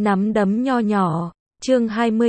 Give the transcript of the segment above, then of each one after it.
Nắm đấm nho nhỏ. Chương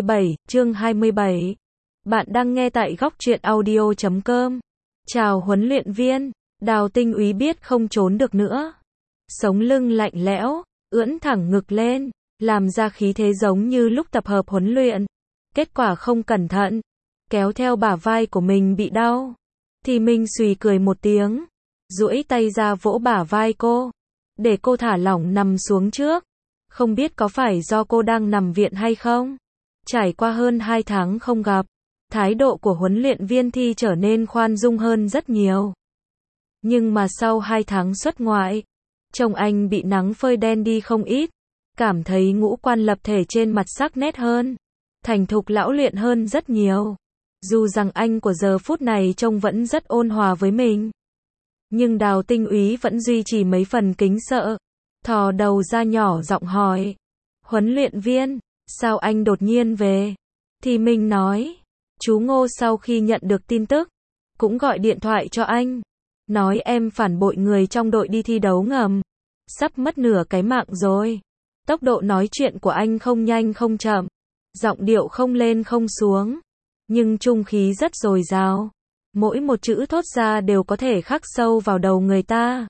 27. Bạn đang nghe tại góc truyện audio.com. Chào huấn luyện viên. Đào Tinh Úy biết không trốn được nữa. Sống lưng lạnh lẽo, ưỡn thẳng ngực lên, làm ra khí thế giống như lúc tập hợp huấn luyện. Kết quả không cẩn thận, kéo theo bả vai của mình bị đau. Thì Minh xùy cười một tiếng, duỗi tay ra vỗ bả vai cô, để cô thả lỏng nằm xuống trước. Không biết có phải do cô đang nằm viện hay không? Trải qua hơn 2 tháng không gặp, thái độ của huấn luyện viên Thi trở nên khoan dung hơn rất nhiều. Nhưng mà sau 2 tháng xuất ngoại, trông anh bị nắng phơi đen đi không ít, cảm thấy ngũ quan lập thể trên mặt sắc nét hơn, thành thục lão luyện hơn rất nhiều. Dù rằng anh của giờ phút này trông vẫn rất ôn hòa với mình, nhưng Đào Tinh Úy vẫn duy trì mấy phần kính sợ, thò đầu ra nhỏ giọng hỏi: "Huấn luyện viên, sao anh đột nhiên về?" Thì mình nói: "Chú Ngô sau khi nhận được tin tức, cũng gọi điện thoại cho anh, nói em phản bội người trong đội đi thi đấu ngầm, sắp mất nửa cái mạng rồi." Tốc độ nói chuyện của anh không nhanh không chậm, giọng điệu không lên không xuống, nhưng trung khí rất dồi dào. Mỗi một chữ thốt ra đều có thể khắc sâu vào đầu người ta.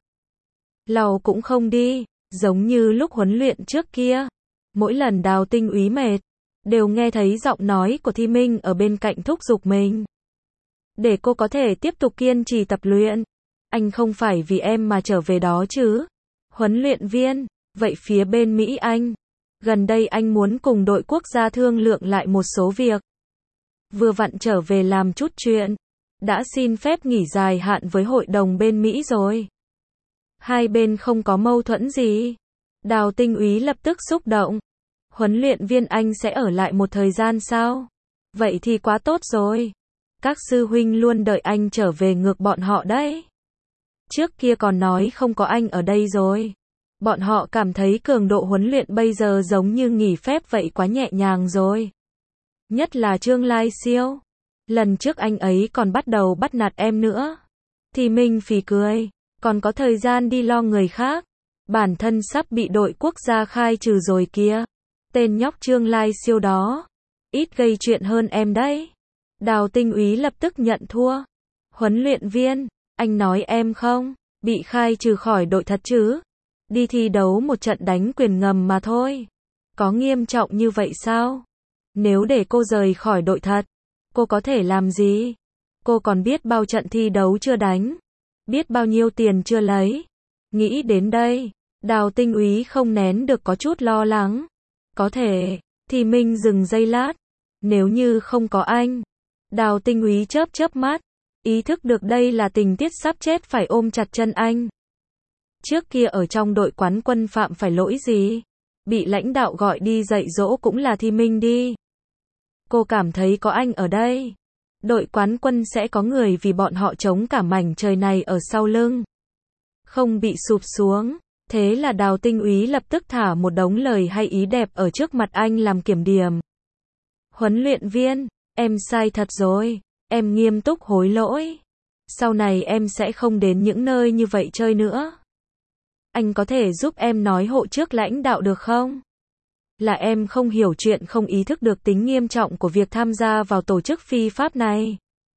Lầu cũng không đi, giống như lúc huấn luyện trước kia. Mỗi lần Đào Tinh Úy mệt, đều nghe thấy giọng nói của Thi Minh ở bên cạnh thúc giục mình, để cô có thể tiếp tục kiên trì tập luyện. Anh không phải vì em mà trở về đó chứ? Huấn luyện viên, vậy phía bên Mỹ anh? Gần đây anh muốn cùng đội quốc gia thương lượng lại một số việc. Vừa vặn trở về làm chút chuyện. Đã xin phép nghỉ dài hạn với hội đồng bên Mỹ rồi. Hai bên không có mâu thuẫn gì. Đào Tinh Úy lập tức xúc động. Huấn luyện viên anh sẽ ở lại một thời gian sao? Vậy thì quá tốt rồi. Các sư huynh luôn đợi anh trở về ngược bọn họ đấy. Trước kia còn nói không có anh ở đây rồi. Bọn họ cảm thấy cường độ huấn luyện bây giờ giống như nghỉ phép vậy, quá nhẹ nhàng rồi. Nhất là Trương Lai Siêu. Lần trước anh ấy còn bắt đầu bắt nạt em nữa. Thì mình phì cười. Còn có thời gian đi lo người khác. Bản thân sắp bị đội quốc gia khai trừ rồi kia. Tên nhóc Trương Lai Siêu đó, ít gây chuyện hơn em đấy. Đào Tinh Úy lập tức nhận thua. Huấn luyện viên, anh nói em không bị khai trừ khỏi đội thật chứ? Đi thi đấu một trận đánh quyền ngầm mà thôi. Có nghiêm trọng như vậy sao? Nếu để cô rời khỏi đội thật, cô có thể làm gì? Cô còn biết bao trận thi đấu chưa đánh, biết bao nhiêu tiền chưa lấy. Nghĩ đến đây, Đào Tinh Úy không nén được có chút lo lắng. Có thể, thì mình dừng giây lát. Nếu như không có anh. Đào Tinh Úy chớp mắt, ý thức được đây là tình tiết sắp chết phải ôm chặt chân anh. Trước kia ở trong đội quán quân phạm phải lỗi gì? Bị lãnh đạo gọi đi dạy dỗ cũng là Thi Minh đi. Cô cảm thấy có anh ở đây, đội quán quân sẽ có người vì bọn họ chống cả mảnh trời này ở sau lưng, không bị sụp xuống. Thế là Đào Tinh Úy lập tức thả một đống lời hay ý đẹp ở trước mặt anh làm kiểm điểm. Huấn luyện viên, em sai thật rồi, em nghiêm túc hối lỗi. Sau này em sẽ không đến những nơi như vậy chơi nữa. Anh có thể giúp em nói hộ trước lãnh đạo được không? Là em không hiểu chuyện, không ý thức được tính nghiêm trọng của việc tham gia vào tổ chức phi pháp này.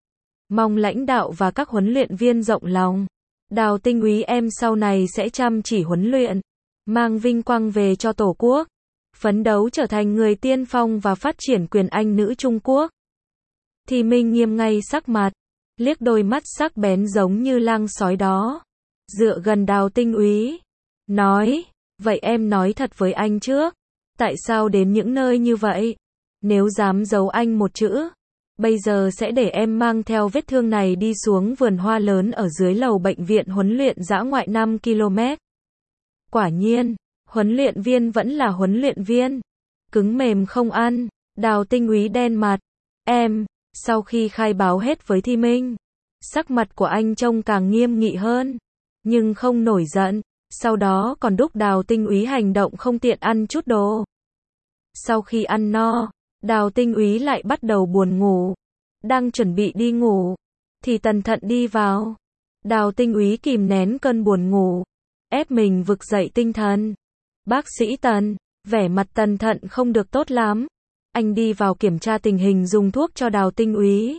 Mong lãnh đạo và các huấn luyện viên rộng lòng. Đào Tinh Úy em sau này sẽ chăm chỉ huấn luyện, mang vinh quang về cho Tổ quốc, phấn đấu trở thành người tiên phong và phát triển quyền Anh nữ Trung Quốc. Thì Minh nghiêm ngay sắc mặt, liếc đôi mắt sắc bén giống như lang sói đó, dựa gần Đào Tinh Úy, nói: "Vậy em nói thật với anh trước, tại sao đến những nơi như vậy? Nếu dám giấu anh một chữ, bây giờ sẽ để em mang theo vết thương này đi xuống vườn hoa lớn ở dưới lầu bệnh viện huấn luyện dã ngoại 5 km. Quả nhiên, huấn luyện viên vẫn là huấn luyện viên. Cứng mềm không ăn. Đào Tinh Úy đen mặt. Em, sau khi khai báo hết với Thi Minh, sắc mặt của anh trông càng nghiêm nghị hơn, nhưng không nổi giận. Sau đó còn đúc Đào Tinh Úy hành động không tiện ăn chút đồ. Sau khi ăn no, Đào Tinh Úy lại bắt đầu buồn ngủ. Đang chuẩn bị đi ngủ, thì Tần Thận đi vào. Đào Tinh Úy kìm nén cơn buồn ngủ, ép mình vực dậy tinh thần. "Bác sĩ Tần, Vẻ mặt Tần Thận không được tốt lắm. Anh đi vào kiểm tra tình hình dùng thuốc cho Đào Tinh Úy.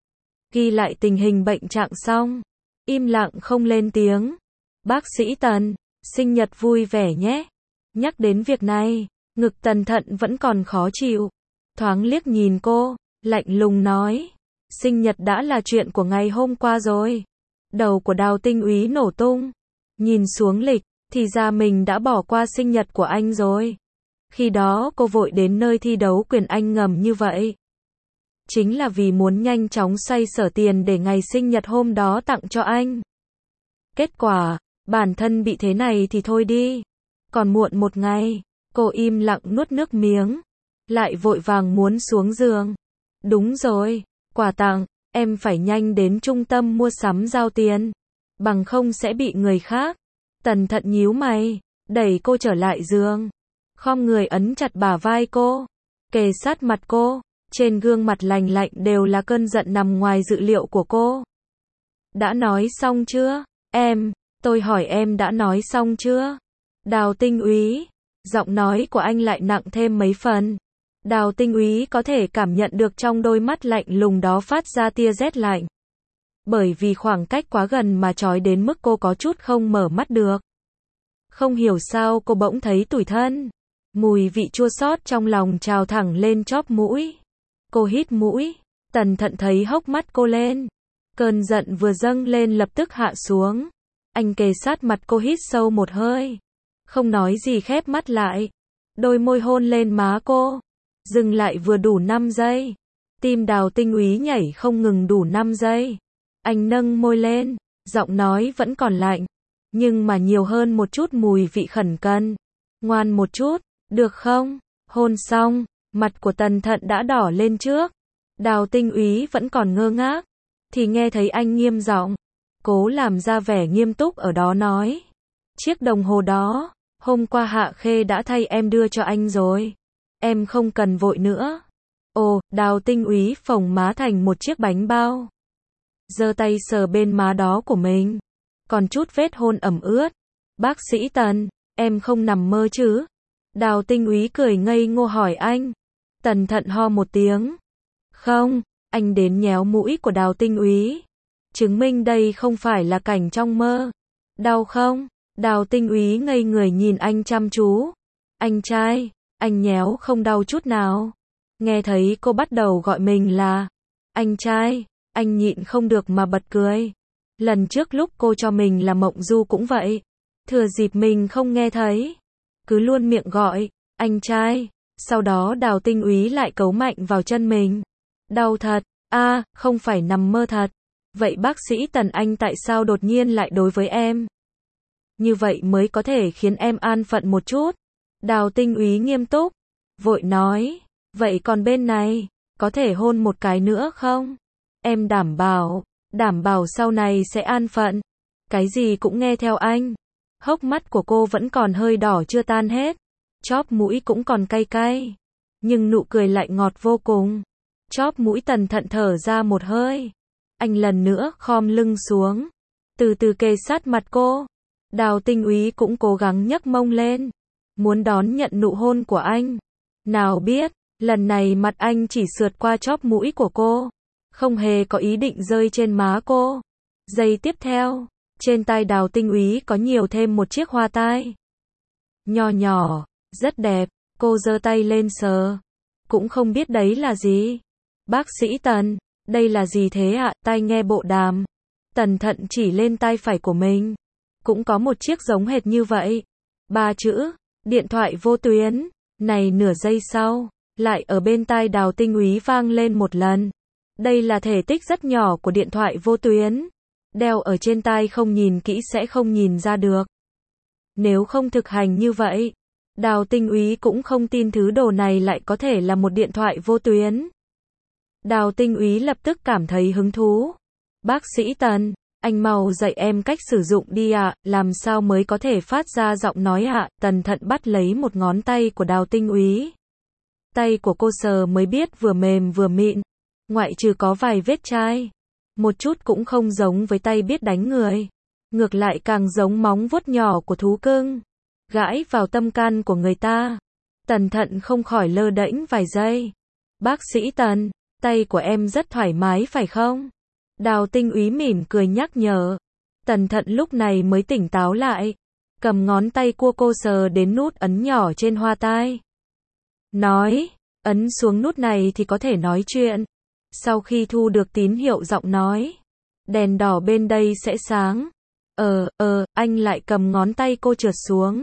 Ghi lại tình hình bệnh trạng xong, im lặng không lên tiếng. Bác sĩ Tần, sinh nhật vui vẻ nhé. Nhắc đến việc này, ngực Tần Thận vẫn còn khó chịu. Thoáng liếc nhìn cô, lạnh lùng nói. Sinh nhật đã là chuyện của ngày hôm qua rồi. Đầu của Đào Tinh Úy nổ tung. Nhìn xuống lịch, thì ra mình đã bỏ qua sinh nhật của anh rồi. Khi đó cô vội đến nơi thi đấu quyền Anh ngầm như vậy. Chính là vì muốn nhanh chóng xoay sở tiền để ngày sinh nhật hôm đó tặng cho anh. Kết quả, bản thân bị thế này thì thôi đi. Còn muộn một ngày, cô im lặng nuốt nước miếng. Lại vội vàng muốn xuống giường. Đúng rồi, quà tặng, em phải nhanh đến trung tâm mua sắm giao tiền. Bằng không sẽ bị người khác. Tần Thận nhíu mày, đẩy cô trở lại giường. Khom người ấn chặt bả vai cô. Kề sát mặt cô. Trên gương mặt lành lạnh đều là cơn giận nằm ngoài dự liệu của cô. Đã nói xong chưa? Tôi hỏi em đã nói xong chưa? Đào Tinh Úy. Giọng nói của anh lại nặng thêm mấy phần. Đào Tinh Úy có thể cảm nhận được trong đôi mắt lạnh lùng đó phát ra tia rét lạnh. Bởi vì khoảng cách quá gần mà chói đến mức cô có chút không mở mắt được. Không hiểu sao cô bỗng thấy tủi thân. Mùi vị chua xót trong lòng trào thẳng lên chóp mũi. Cô hít mũi. Tần Thận thấy hốc mắt cô lên. Cơn giận vừa dâng lên lập tức hạ xuống. Anh kề sát mặt cô hít sâu một hơi. Không nói gì khép mắt lại. Đôi môi hôn lên má cô. Dừng lại vừa đủ 5 giây. Tim Đào Tinh Úy nhảy không ngừng đủ 5 giây. Anh nâng môi lên. Giọng nói vẫn còn lạnh. Nhưng mà nhiều hơn một chút mùi vị khẩn cần. Ngoan một chút, được không? Hôn xong, mặt của Tần Thận đã đỏ lên trước. Đào Tinh Úy vẫn còn ngơ ngác. Thì nghe thấy anh nghiêm giọng. Cố làm ra vẻ nghiêm túc ở đó nói. Chiếc đồng hồ đó, hôm qua Hạ Khê đã thay em đưa cho anh rồi. Em không cần vội nữa. Ồ, Đào Tinh Úy phồng má thành một chiếc bánh bao. Giơ tay sờ bên má đó của mình. Còn chút vết hôn ẩm ướt. Bác sĩ Tần, em không nằm mơ chứ? Đào Tinh Úy cười ngây ngô hỏi anh. Tần Thận ho một tiếng. Không, anh đến nhéo mũi của Đào Tinh Úy. Chứng minh đây không phải là cảnh trong mơ. Đau không? Đào Tinh Úy ngây người nhìn anh chăm chú. Anh trai, anh nhéo không đau chút nào. Nghe thấy cô bắt đầu gọi mình là anh trai, anh nhịn không được mà bật cười. Lần trước lúc cô cho mình là Mộng Du cũng vậy. Thừa dịp mình không nghe thấy, cứ luôn miệng gọi anh trai. Sau đó Đào Tinh Úy lại cấu mạnh vào chân mình. Đau thật, không phải nằm mơ thật. Vậy bác sĩ Tần anh tại sao đột nhiên lại đối với em? Như vậy mới có thể khiến em an phận một chút. Đào Tinh Úy nghiêm túc, vội nói, vậy còn bên này, có thể hôn một cái nữa không? Em đảm bảo sau này sẽ an phận. Cái gì cũng nghe theo anh. Hốc mắt của cô vẫn còn hơi đỏ chưa tan hết. Chóp mũi cũng còn cay cay. Nhưng nụ cười lại ngọt vô cùng. Chóp mũi Tần Thận thở ra một hơi. Anh lần nữa khom lưng xuống. Từ từ kề sát mặt cô. Đào Tinh Úy cũng cố gắng nhấc mông lên. Muốn đón nhận nụ hôn của anh. Nào biết, lần này mặt anh chỉ sượt qua chóp mũi của cô. Không hề có ý định rơi trên má cô. Giây tiếp theo, trên tai Đào Tinh Úy có nhiều thêm một chiếc hoa tai. Nho nhỏ, rất đẹp, cô giơ tay lên sờ. Cũng không biết đấy là gì. Bác sĩ Tần, đây là gì thế ạ? Tai nghe bộ đàm. Tần Thận chỉ lên tai phải của mình. Cũng có một chiếc giống hệt như vậy. 3 chữ, điện thoại vô tuyến. Này nửa giây sau, lại ở bên tai Đào Tinh Úy vang lên một lần. Đây là thể tích rất nhỏ của điện thoại vô tuyến. Đeo ở trên tai không nhìn kỹ sẽ không nhìn ra được. Nếu không thực hành như vậy, Đào Tinh Úy cũng không tin thứ đồ này lại có thể là một điện thoại vô tuyến. Đào Tinh Úy lập tức cảm thấy hứng thú. Bác sĩ Tần, anh mau dạy em cách sử dụng đi ạ, làm sao mới có thể phát ra giọng nói ạ? Tần Thận bắt lấy một ngón tay của Đào Tinh Úy. Tay của cô sờ mới biết vừa mềm vừa mịn, ngoại trừ có vài vết chai. Một chút cũng không giống với tay biết đánh người. Ngược lại càng giống móng vuốt nhỏ của thú cưng. Gãi vào tâm can của người ta. Tần Thận không khỏi lơ đễnh vài giây. Bác sĩ Tần, tay của em rất thoải mái phải không? Đào Tinh Úy mỉm cười nhắc nhở. Tần Thận lúc này mới tỉnh táo lại, cầm ngón tay cua cô sờ đến nút ấn nhỏ trên hoa tai. Nói, ấn xuống nút này thì có thể nói chuyện. Sau khi thu được tín hiệu giọng nói, đèn đỏ bên đây sẽ sáng. Anh lại cầm ngón tay cô trượt xuống,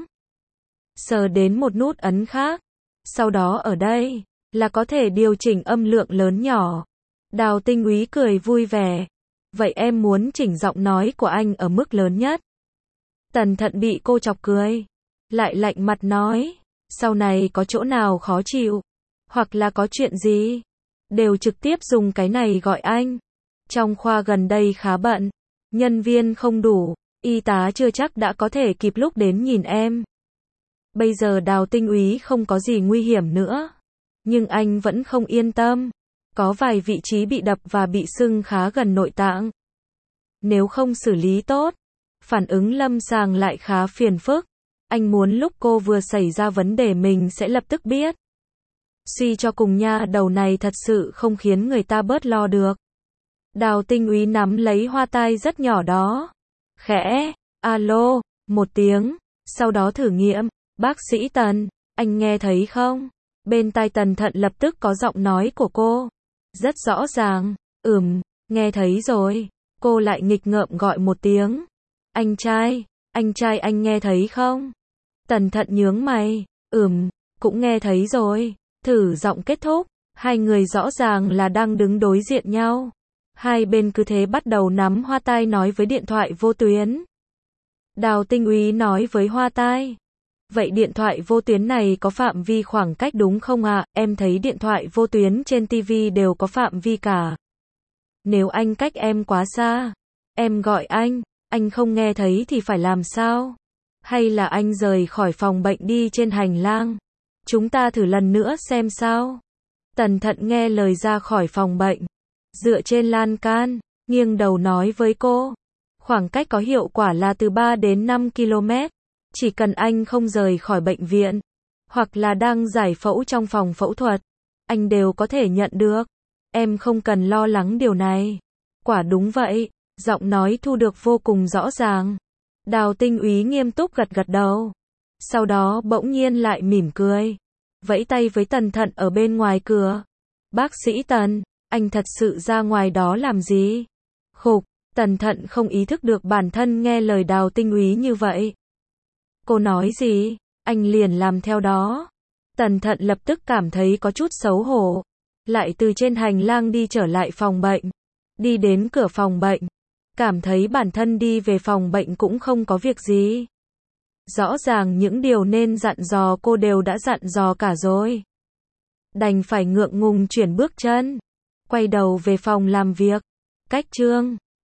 sờ đến một nút ấn khác. Sau đó ở đây, là có thể điều chỉnh âm lượng lớn nhỏ. Đào Tinh Úy cười vui vẻ. Vậy em muốn chỉnh giọng nói của anh ở mức lớn nhất. Tần Thận bị cô chọc cười, lại lạnh mặt nói, sau này có chỗ nào khó chịu, hoặc là có chuyện gì, đều trực tiếp dùng cái này gọi anh. Trong khoa gần đây khá bận, nhân viên không đủ, y tá chưa chắc đã có thể kịp lúc đến nhìn em. Bây giờ Đào Tinh Úy không có gì nguy hiểm nữa, nhưng anh vẫn không yên tâm. Có vài vị trí bị đập và bị sưng khá gần nội tạng. Nếu không xử lý tốt, phản ứng lâm sàng lại khá phiền phức. Anh muốn lúc cô vừa xảy ra vấn đề mình sẽ lập tức biết. Suy cho cùng nha, đầu này thật sự không khiến người ta bớt lo được. Đào Tinh Úy nắm lấy hoa tai rất nhỏ đó. Khẽ, alo, một tiếng, sau đó thử nghiệm, bác sĩ Tần, anh nghe thấy không? Bên tai Tần Thận lập tức có giọng nói của cô. Rất rõ ràng, nghe thấy rồi. Cô lại nghịch ngợm gọi một tiếng. Anh trai, anh nghe thấy không? Tần Thận nhướng mày, cũng nghe thấy rồi. Thử giọng kết thúc, hai người rõ ràng là đang đứng đối diện nhau. Hai bên cứ thế bắt đầu nắm hoa tai nói với điện thoại vô tuyến. Đào Tinh Úy nói với hoa tai. Vậy điện thoại vô tuyến này có phạm vi khoảng cách đúng không ạ? Em thấy điện thoại vô tuyến trên TV đều có phạm vi cả. Nếu anh cách em quá xa, em gọi anh không nghe thấy thì phải làm sao? Hay là anh rời khỏi phòng bệnh đi trên hành lang? Chúng ta thử lần nữa xem sao. Tần Thận nghe lời ra khỏi phòng bệnh, dựa trên lan can, nghiêng đầu nói với cô. Khoảng cách có hiệu quả là từ 3 đến 5 km. Chỉ cần anh không rời khỏi bệnh viện, hoặc là đang giải phẫu trong phòng phẫu thuật, anh đều có thể nhận được. Em không cần lo lắng điều này. Quả đúng vậy, giọng nói thu được vô cùng rõ ràng. Đào Tinh Úy nghiêm túc gật gật đầu. Sau đó bỗng nhiên lại mỉm cười, vẫy tay với Tần Thận ở bên ngoài cửa. Bác sĩ Tần, anh thật sự ra ngoài đó làm gì? Khục, Tần Thận không ý thức được bản thân nghe lời Đào Tinh Úy như vậy. Cô nói gì, anh liền làm theo đó. Tần Thận lập tức cảm thấy có chút xấu hổ. Lại từ trên hành lang đi trở lại phòng bệnh. Đi đến cửa phòng bệnh. Cảm thấy bản thân đi về phòng bệnh cũng không có việc gì. Rõ ràng những điều nên dặn dò cô đều đã dặn dò cả rồi. Đành phải ngượng ngùng chuyển bước chân. Quay đầu về phòng làm việc. Cách chương